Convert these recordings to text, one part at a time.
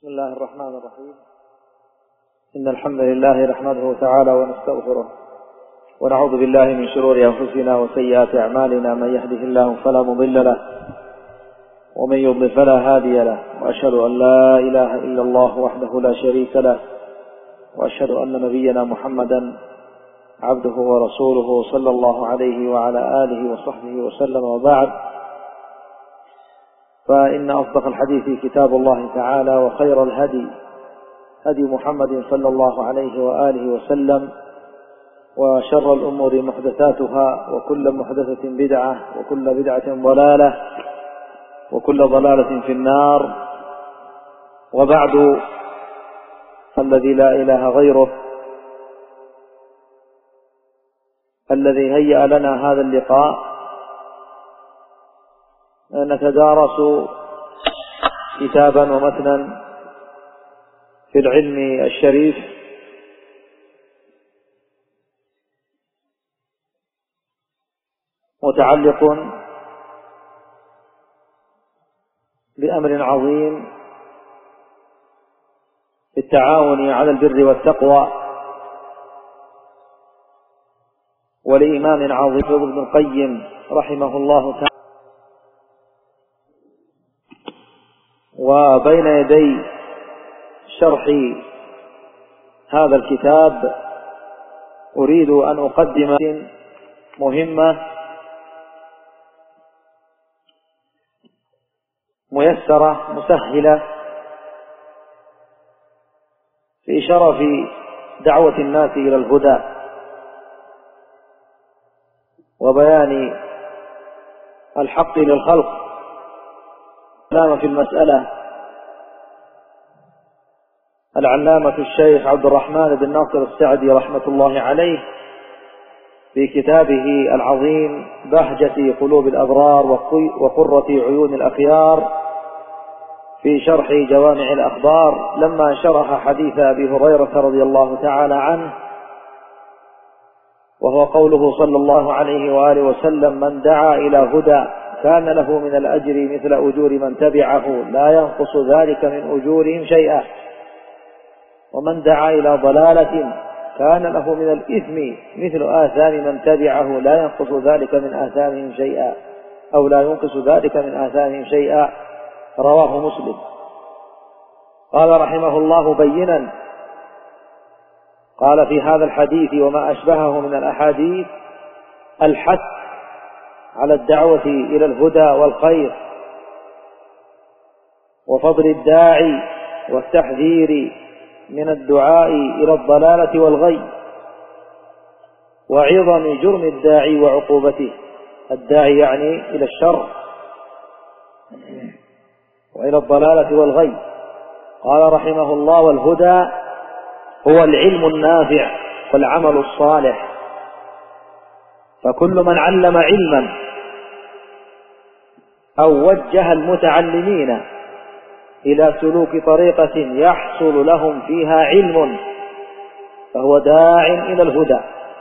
بسم الله الرحمن الرحيم. إن الحمد لله نحمده تعالى ونستغفره ونعوذ بالله من شرور أنفسنا وسيئات أعمالنا. من يهده الله فلا مضل له ومن يضلل فلا هادي له، وأشهد أن لا إله إلا الله وحده لا شريك له، وأشهد أن نبينا محمدا عبده ورسوله صلى الله عليه وعلى آله وصحبه وسلم. وبعد، فإن أصدق الحديث كتاب الله تعالى، وخير الهدي هدي محمد صلى الله عليه وآله وسلم، وشر الأمور محدثاتها، وكل محدثة بدعة، وكل بدعة ضلالة، وكل ضلالة في النار. وبعد، الذي لا إله غيره الذي هيأ لنا هذا اللقاء نتدارس كتابا ومتنا في العلم الشريف، متعلق بأمر عظيم في التعاون على البر والتقوى، ولإمام عظيم ابن القيم رحمه الله تعالى. وبين يدي شرح هذا الكتاب أريد أن أقدم مهمة ميسرة مسهلة في شرف دعوة الناس إلى الهدى وبيان الحق للخلق. كلام في المسألة العلامة الشيخ عبد الرحمن بن ناصر السعدي رحمة الله عليه في كتابه العظيم بهجة قلوب الأبرار وقرة عيون الأخيار في شرح جوامع الأخبار، لما شرح حديث أبي هريرة رضي الله تعالى عنه، وهو قوله صلى الله عليه وآله وسلم: من دعا إلى هدى كان له من الأجر مثل أجور من تبعه لا ينقص ذلك من أجورهم شيئا، ومن دعا إلى ضلالة كان له من الإثم مثل آثام من تبعه لا ينقص ذلك من آثامهم شيئا، أو لا ينقص ذلك من آثامهم شيئا. رواه مسلم. قال رحمه الله بينا، قال في هذا الحديث وما أشبهه من الأحاديث الحث على الدعوة إلى الهدى والخير، وفضل الداعي والتحذير من الدعاء إلى الضلالة والغي، وعظم جرم الداعي وعقوبته. الداعي يعني إلى الشر وإلى الضلالة والغي. قال رحمه الله: والهدى هو العلم النافع والعمل الصالح، فكل من علم علما أو وجه المتعلمين إلى سلوك طريقة يحصل لهم فيها علم فهو داع إلى الهدى.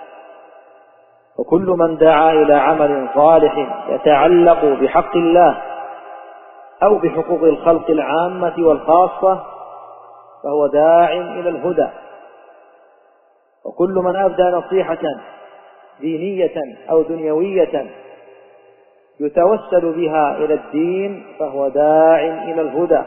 وكل من دعا إلى عمل صالح يتعلق بحق الله أو بحقوق الخلق العامة والخاصة فهو داع إلى الهدى. وكل من أبدى نصيحة دينية أو دنيوية يتوسل بها إلى الدين فهو داع إلى الهدى.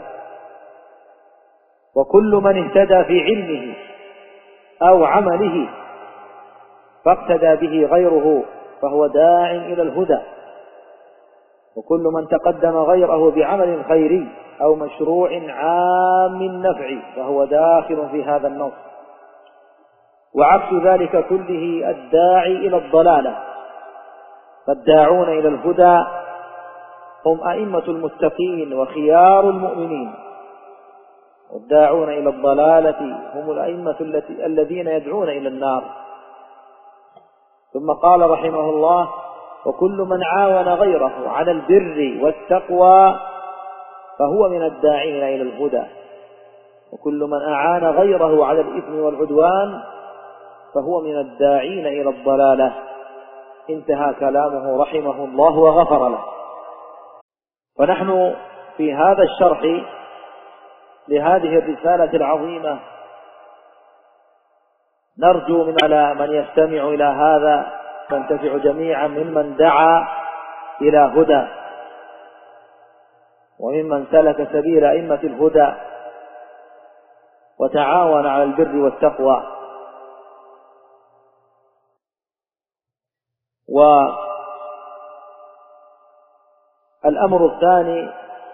وكل من اهتدى في علمه أو عمله فاقتدى به غيره فهو داع إلى الهدى. وكل من تقدم غيره بعمل خيري أو مشروع عام النفع فهو داخل في هذا النص. وعكس ذلك كله الداعي إلى الضلالة. فالداعون إلى الهدى هم أئمة المتقين وخيار المؤمنين، والداعون إلى الضلالة هم الأئمة الذين يدعون إلى النار. ثم قال رحمه الله: وكل من عاون غيره على البر والتقوى فهو من الداعين إلى الهدى، وكل من أعان غيره على الإثم والعدوان فهو من الداعين إلى الضلالة. انتهى كلامه رحمه الله وغفر له. ونحن في هذا الشرح لهذه الرسالة العظيمة. نرجو من على من يستمع إلى هذا ننتفع جميعا ممن دعا إلى هدى وممن سلك سبيل أئمة الهدى وتعاون على البر والتقوى. والأمر الثاني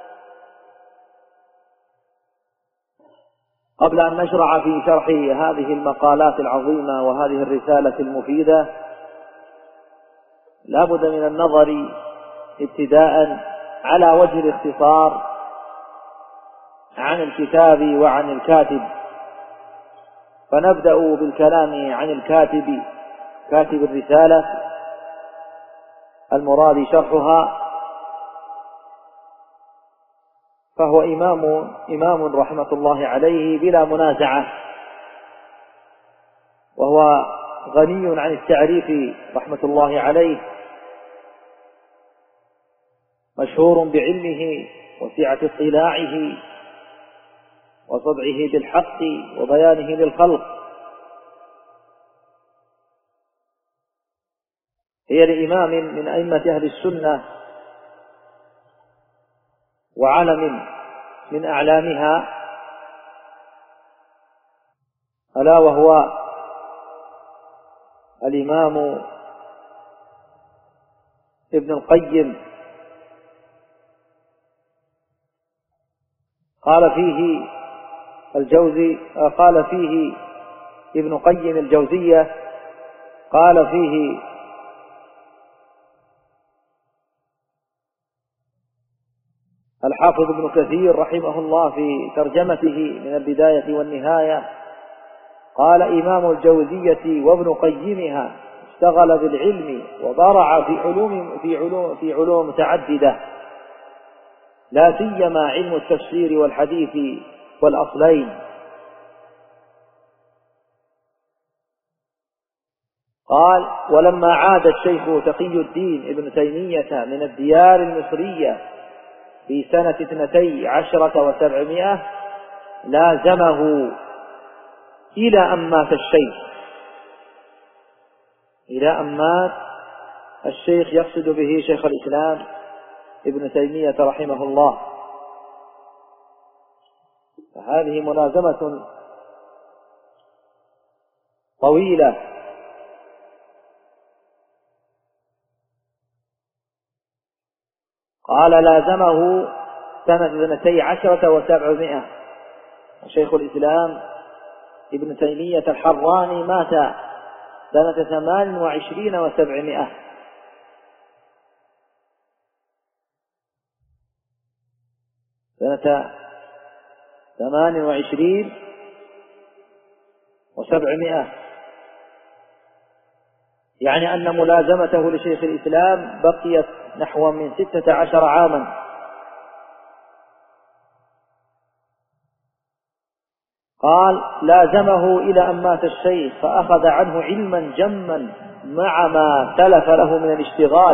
قبل أن نشرع في شرح هذه المقالات العظيمة وهذه الرسالة المفيدة لا بد من النظر ابتداء على وجه الاختصار عن الكتاب وعن الكاتب. فنبدأ بالكلام عن الكاتب، كاتب الرسالة المراد شرحها، فهو إمام رحمة الله عليه بلا منازعة، وهو غني عن التعريف رحمة الله عليه، مشهور بعلمه وسعة اطلاعه وصدعه بالحق وبيانه للخلق. هي لإمام من أئمة أهل السنة وعلم من أعلامها، ألا وهو الإمام ابن القيم. قال فيه ابن قيم الجوزية، قال فيه: الحافظ ابن كثير رحمه الله في ترجمته من البداية والنهاية، قال: إمام الجوزية وابن قيمها اشتغل بالعلم وبرع في علوم متعددة، لا سيما علم التفسير والحديث والأصلين. قال: ولما عاد الشيخ تقي الدين ابن تيمية من الديار المصرية في سنة 12 و700 لازمه إلى أن مات الشيخ. إلى أن مات الشيخ يقصد به شيخ الإسلام ابن تيمية رحمه الله. فهذه ملازمة طويلة. قال: لازمه سنة 12 و700. شيخ الإسلام ابن تيمية الحراني مات سنة 28 و700. سنة 28 و700، يعني أن ملازمته لشيخ الإسلام بقيت نحو من 16 عاما. قال: لازمه إلى أن مات الشيخ فأخذ عنه علما جما مع ما تلف له من الاشتغال،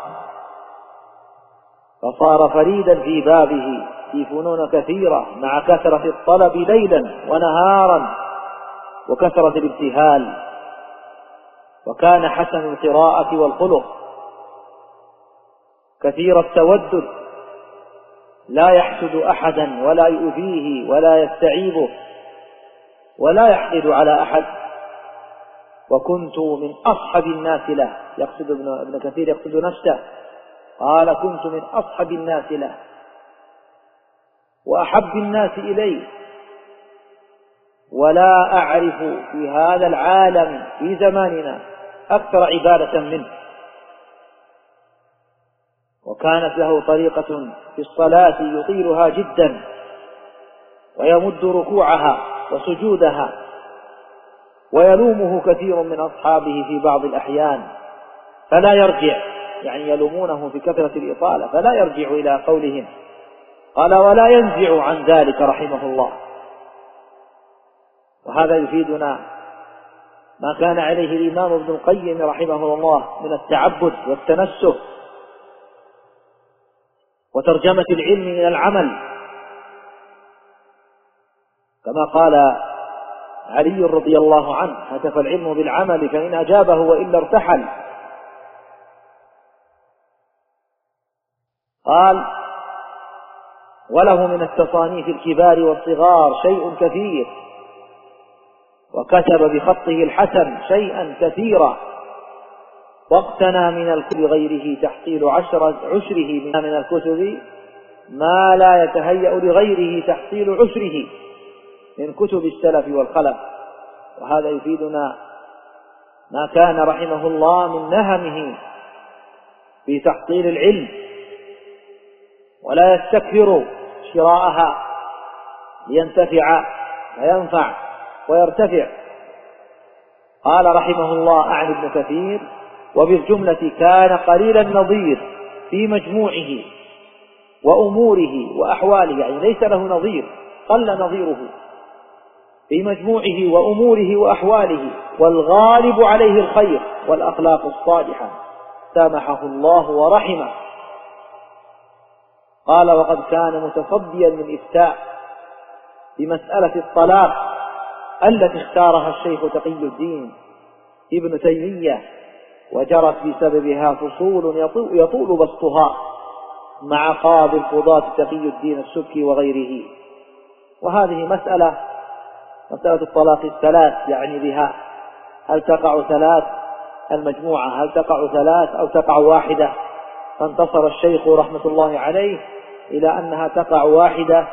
فصار فريدا في بابه في فنون كثيرة مع كثرة الطلب ليلا ونهارا وكثرة الابتهال. وكان حسن القراءة والخلق كثير التودد، لا يحسد أحدا ولا يؤذيه ولا يستعيبه ولا يحقد على أحد. وكنت من أصحب الناس له، يقصد ابن كثير يقصد نفسه، قال: كنت من أصحب الناس له وأحب الناس إليه، ولا أعرف في هذا العالم في زماننا أكثر عبادة منه. وكانت له طريقة في الصلاة يطيلها جدا ويمد ركوعها وسجودها، ويلومه كثير من أصحابه في بعض الأحيان فلا يرجع، يعني يلومونه في كثرة الإطالة فلا يرجع إلى قولهم. قال: ولا ينزع عن ذلك رحمه الله. وهذا يفيدنا ما كان عليه الإمام ابن القيم رحمه الله من التعبد والتنسك وترجمة العلم إلى العمل. كما قال علي رضي الله عنه: هتف العلم بالعمل فإن أجابه وإلا ارتحل. قال: وله من التصانيف الكبار والصغار شيء كثير، وكتب بخطه الحسن شيئا كثيرا، واقتنى من الكتب غيره تحصيل عشره من الكتب ما لا يتهيأ لغيره تحصيل عشره من كتب السلف والخلف. وهذا يفيدنا ما كان رحمه الله من نهمه في تحصيل العلم، ولا يستكثر شراءها لينتفع وينفع ويرتفع. قال رحمه الله أعني ابن كثير: وبالجملة كان قليل النظير في مجموعه وأموره وأحواله، يعني ليس له نظير، قل نظيره في مجموعه وأموره وأحواله، والغالب عليه الخير والأخلاق الصالحة، سامحه الله ورحمه. قال: وقد كان متصديا من إفتاء بمسألة الطلاق التي اختارها الشيخ تقي الدين ابن تيمية، وجرت بسببها فصول يطول بسطها مع قاضي القضاة تقي الدين السبكي وغيره. وهذه مسألة الطلاق الثلاث، يعني بها هل تقع ثلاث المجموعة، هل تقع ثلاث أو تقع واحدة؟ فانتصر الشيخ رحمة الله عليه إلى أنها تقع واحدة،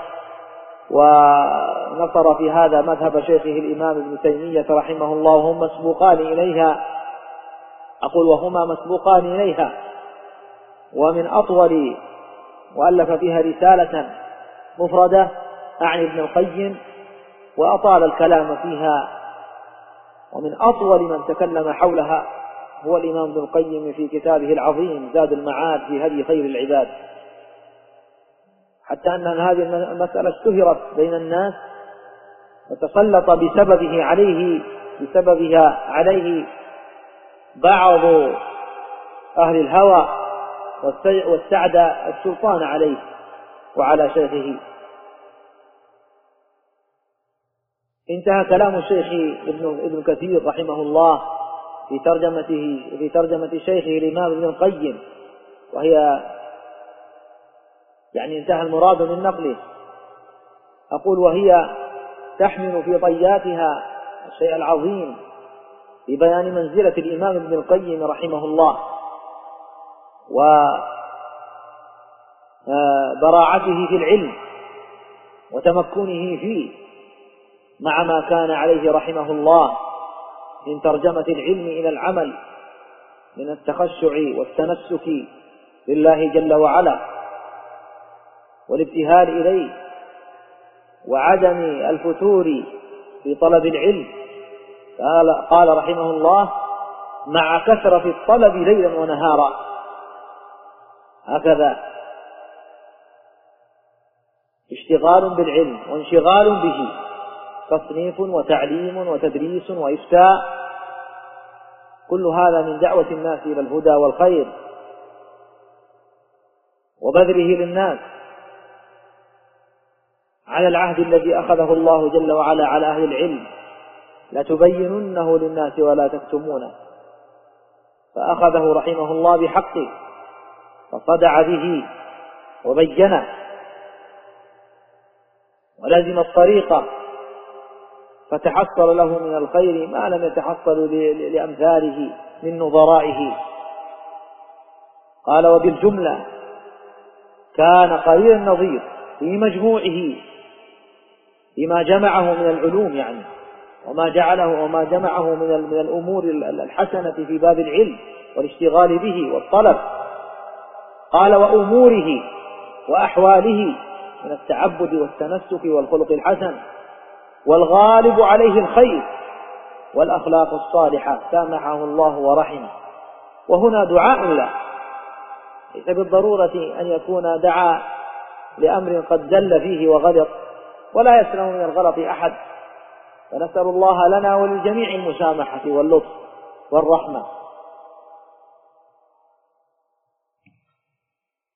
ونصر في هذا مذهب شيخه الإمام ابن تيمية رحمه الله، وهم مسبوقان إليها. أقول وهما مسبوقان إليها، ومن أطول، وألف فيها رسالة مفردة أعني ابن القيم، وأطال الكلام فيها، ومن أطول من تكلم حولها هو الإمام ابن القيم في كتابه العظيم زاد المعاد في هدي خير العباد، حتى أن هذه المسألة اشتهرت بين الناس، وتسلط بسببها عليه بعض أهل الهوى، واستعدى السلطان عليه وعلى شيخه. انتهى كلام الشيخ ابن كثير رحمه الله في ترجمة شيخه الإمام ابن القيم، وهي يعني انتهى المراد من نقله. أقول وهي تحمل في طياتها الشيء العظيم في بيان منزلة الإمام ابن القيم رحمه الله، وبراعته في العلم وتمكنه فيه، مع ما كان عليه رحمه الله من ترجمة العلم إلى العمل، من التخشع والتنسك لله جل وعلا والابتهال إليه، وعدم الفتور في طلب العلم. قال رحمه الله: مع كثرة الطلب ليلا ونهارا. هكذا اشتغال بالعلم وانشغال به، تصنيف وتعليم وتدريس وإفتاء، كل هذا من دعوة الناس إلى الهدى والخير وبذله للناس على العهد الذي أخذه الله جل وعلا على أهل العلم: لتبيننه للناس ولا تكتمونه. فأخذه رحمه الله بحقه فصدع به وبينه، ولزم الطريقة، فتحصل له من الخير ما لم يتحصل لأمثاله من نظرائه. قال: وبالجملة كان قليل النظير في مجموعه، بما جمعه من العلوم يعني، وما جمعه من الأمور الحسنة في باب العلم والاشتغال به والطلب. قال: وأموره وأحواله من التعبد والتنسك والخلق الحسن، والغالب عليه الخير والأخلاق الصالحة، سامحه الله ورحمه. وهنا دعاء له، ليس بالضرورة أن يكون دعا لأمر قد زل فيه وغلط، ولا يسلم من الغلط أحد، فنسأل الله لنا وللجميع المسامحة واللطف والرحمة.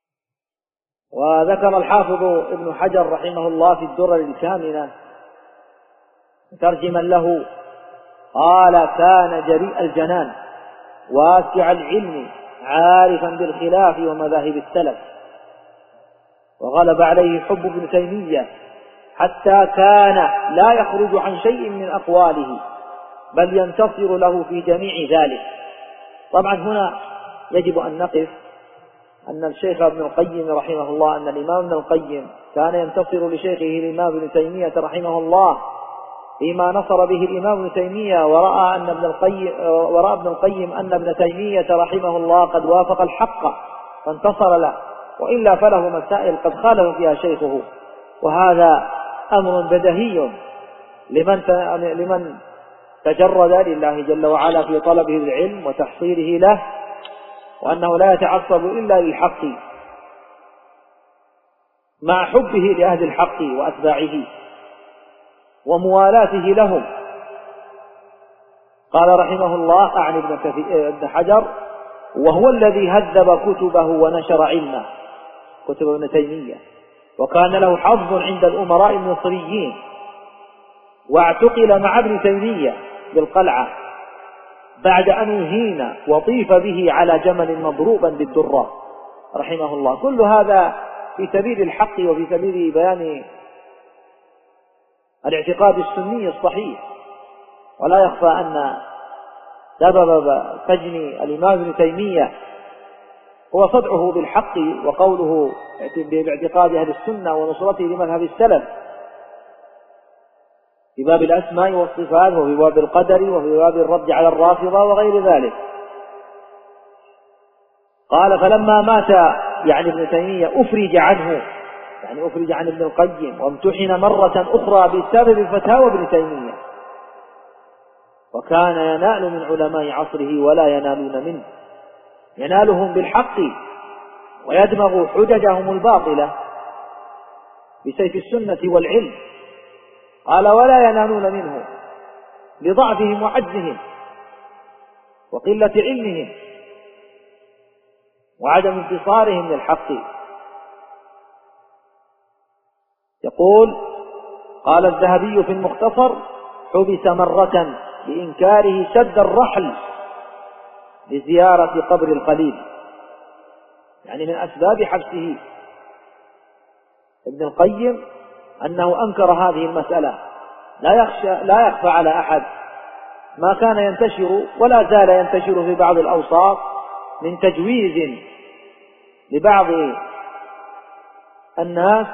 وذكر الحافظ ابن حجر رحمه الله في الدرر الكامنة ترجما له قال: كان جريء الجنان واسع العلم عارفا بالخلاف ومذاهب السلف، وغلب عليه حب ابن تيمية حتى كان لا يخرج عن شيء من أقواله بل ينتصر له في جميع ذلك. طبعا هنا يجب أن نقف أن الشيخ ابن القيم رحمه الله، أن الإمام ابن القيم كان ينتصر لشيخه الإمام ابن تيمية رحمه الله فيما نصر به الإمام ابن تيمية، ورأى ابن القيم أن ابن تيمية رحمه الله قد وافق الحق فانتصر له، وإلا فله مسائل قد خالف فيها شيخه، وهذا أمر بديهي لمن تجرد لله جل وعلا في طلبه العلم وتحصيله له، وأنه لا يتعصب إلا للحق مع حبه لأهل الحق وأتباعه وموالاته لهم. قال رحمه الله عن ابن حجر: وهو الذي هذب كتبه ونشر علمه، كتب ابن تيمية، وكان له حظ عند الأمراء المصريين، واعتقل مع ابن تيمية بالقلعة بعد أن أهين وطيف به على جمل مضروبا بالدرة رحمه الله. كل هذا في سبيل الحق وفي سبيل بيان الاعتقاد السني الصحيح. ولا يخفى أن سبب سجن الإمام ابن تيمية هو صدعه بالحق وقوله باعتقاد أهل السنة ونصرته لمذهب السلف في باب الأسماء والصفات وفي باب القدر وفي باب الرد على الرافضة وغير ذلك. قال: فلما مات يعني ابن تيمية أفرج عنه، يعني أفرج عن ابن القيم، وامتحن مرة أخرى بسبب فتاوى ابن تيمية، وكان ينال من علماء عصره ولا ينالون منه، ينالهم بالحق ويدمغ حججهم الباطلة بسيف السنة والعلم. قال: ولا ينالون منه لضعفهم وعجزهم وقلة علمهم وعدم انتصارهم للحق. يقول: قال الذهبي في المختصر: حبس مرة بإنكاره شد الرحل لزيارة قبر الخليل، يعني من أسباب حبسه ابن القيم أنه أنكر هذه المسألة. لا يخفى على أحد ما كان ينتشر ولا زال ينتشر في بعض الأوساط من تجويز لبعض الناس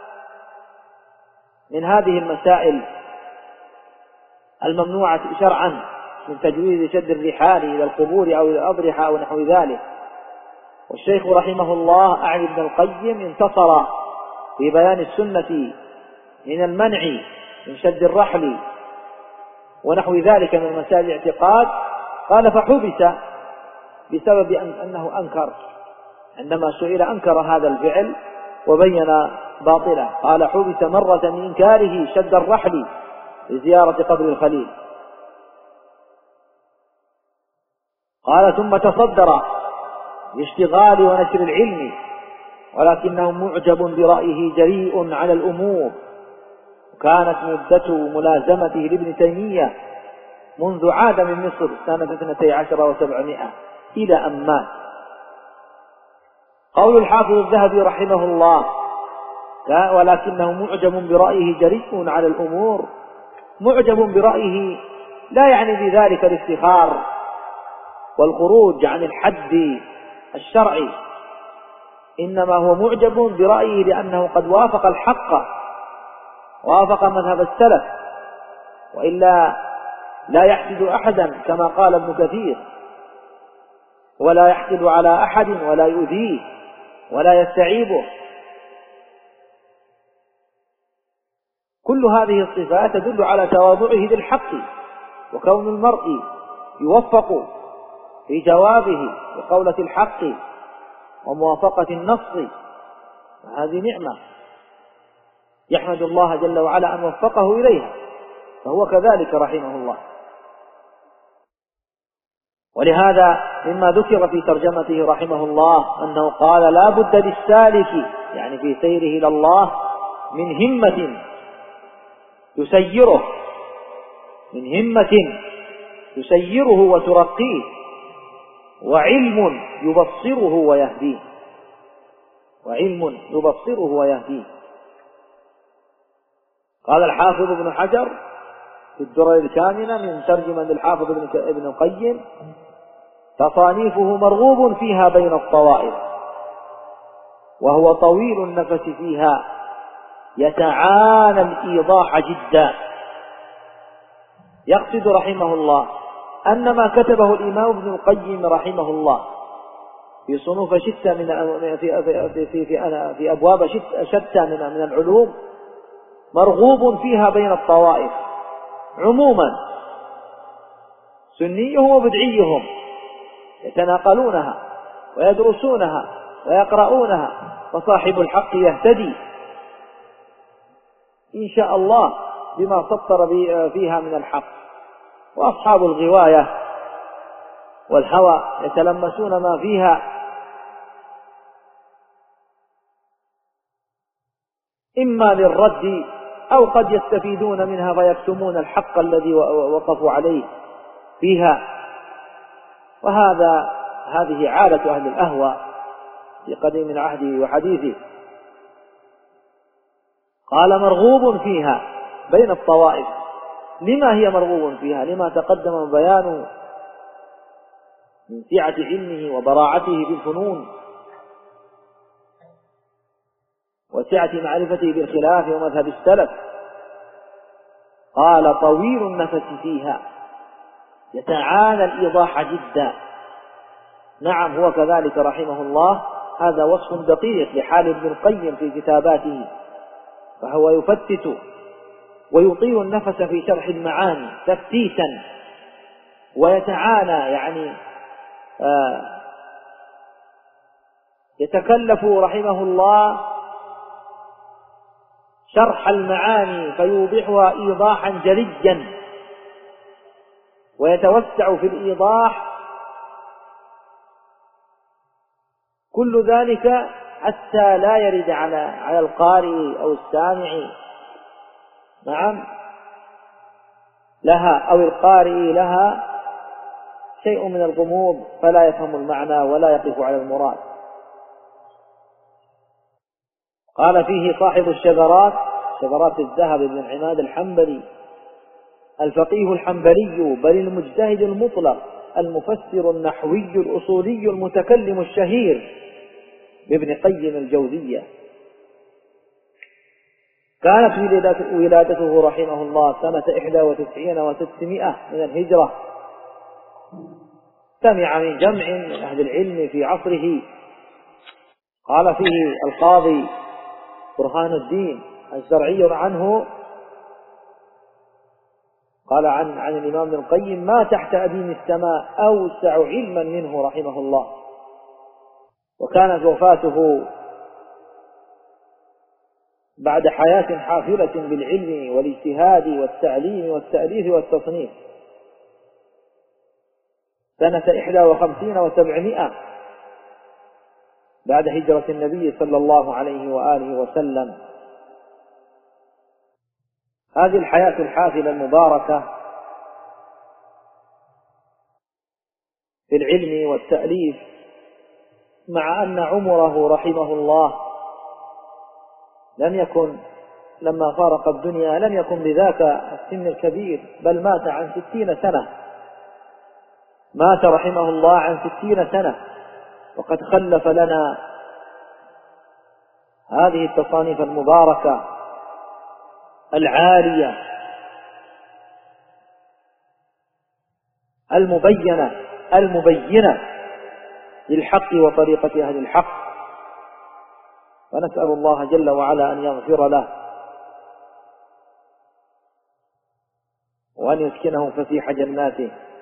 من هذه المسائل الممنوعة شرعا، من تجويز شد الرحال إلى القبور أو إلى الأضرحة أو نحو ذلك. والشيخ رحمه الله أعني ابن القيم انتصر في بيان السنة من المنع من شد الرحل ونحو ذلك من مسائل الاعتقاد. قال: فحبس بسبب أنه أنكر، عندما سئل أنكر هذا الفعل وبين باطله. قال: حبس مرة من إنكاره شد الرحل لزيارة قبر الخليل. قال: ثم تصدر لاشتغال ونشر العلم، ولكنه معجب برأيه جريء على الأمور. وكانت مدة ملازمته لابن تيمية منذ عاد من مصر سنة 12 و700 إلى أن مات. قول الحافظ الذهبي رحمه الله: ولكنه معجب برأيه جريء على الأمور، معجب برأيه لا يعني بذلك الافتخار والخروج عن الحد الشرعي، إنما هو معجب برأيه لأنه قد وافق الحق، وافق مذهب السلف، وإلا لا يحسد أحدا كما قال ابن كثير، ولا يحسد على أحد ولا يؤذيه ولا يستعيبه. كل هذه الصفات تدل على تواضعه للحق، وكون المرء يوفق في جوابه بقولة الحق وموافقة النص، هذه نعمة يحمد الله جل وعلا أن وفقه إليها، فهو كذلك رحمه الله. ولهذا مما ذكر في ترجمته رحمه الله أنه قال: لا بد للسالك يعني في سيره إلى الله من همة تسيره من همة تسيره وترقيه، وعلم يبصره ويهديه، وعلم يبصره ويهديه. قال الحافظ ابن حجر في الدرر الكامنة من ترجمة للحافظ ابن القيم: تصانيفه مرغوب فيها بين الطوائف، وهو طويل النفس فيها، يتعانى الإيضاح جدا. يقصد رحمه الله أن ما كتبه الإمام ابن القيم رحمه الله في صنوف شتى في أبواب شتى من العلوم مرغوب فيها بين الطوائف عموما، سنيهم وبدعيهم يتناقلونها ويدرسونها ويقرؤونها، وصاحب الحق يهتدي إن شاء الله بما سطر فيها من الحق، وأصحاب الغواية والهوى يتلمسون ما فيها، إما للرد أو قد يستفيدون منها فيكتمون الحق الذي وقفوا عليه فيها. هذه عادة أهل الأهوى في قديم العهد وحديثه. قال مرغوب فيها بين الطوائف. لما هي مرغوب فيها؟ لما تقدم بيان من سعة علمه وبراعته في الفنون، وسعة معرفته بالخلاف ومذهب السلف. قال طويل النفس فيها، يتعانى الإيضاح جدا. نعم، هو كذلك رحمه الله، هذا وصف دقيق لحال ابن القيم في كتاباته، فهو يفتت ويطيل النفس في شرح المعاني تفتيتا، ويتعانى يعني يتكلف رحمه الله شرح المعاني فيوضحها إيضاحا جليا، ويتوسع في الإيضاح، كل ذلك حتى لا يرد على القارئ أو السامع نعم لها أو القارئ لها شيء من الغموض، فلا يفهم المعنى ولا يقف على المراد. قال فيه صاحب شذرات الذهب بن عماد الحنبلي الفقيه الحنبلي، بل المجتهد المطلق المفسر النحوي الأصولي المتكلم الشهير بابن قيم الجوزية. كانت ولادته رحمه الله سنة 91 و600 من الهجرة. سمع من جمع من أهل العلم في عصره. قال فيه القاضي برهان الدين الزرعي عنه، قال عن الإمام ابن القيم: ما تحت أديم السماء أوسع علما منه رحمه الله. وكانت وفاته بعد حياة حافلة بالعلم والاجتهاد والتعليم والتأليف والتصنيف سنة 51 و700 بعد هجرة النبي صلى الله عليه وآله وسلم. هذه الحياة الحافلة المباركة في العلم والتأليف، مع أن عمره رحمه الله لم يكن لما فارق الدنيا لم يكن بذاك السن الكبير، بل مات عن 60 سنة، مات رحمه الله عن 60 سنة، وقد خلف لنا هذه التصانيف المباركة العالية المبينة للحق وطريقة أهل الحق. ونسأل الله جل وعلا أن يغفر له وأن يسكنه فسيح جناته.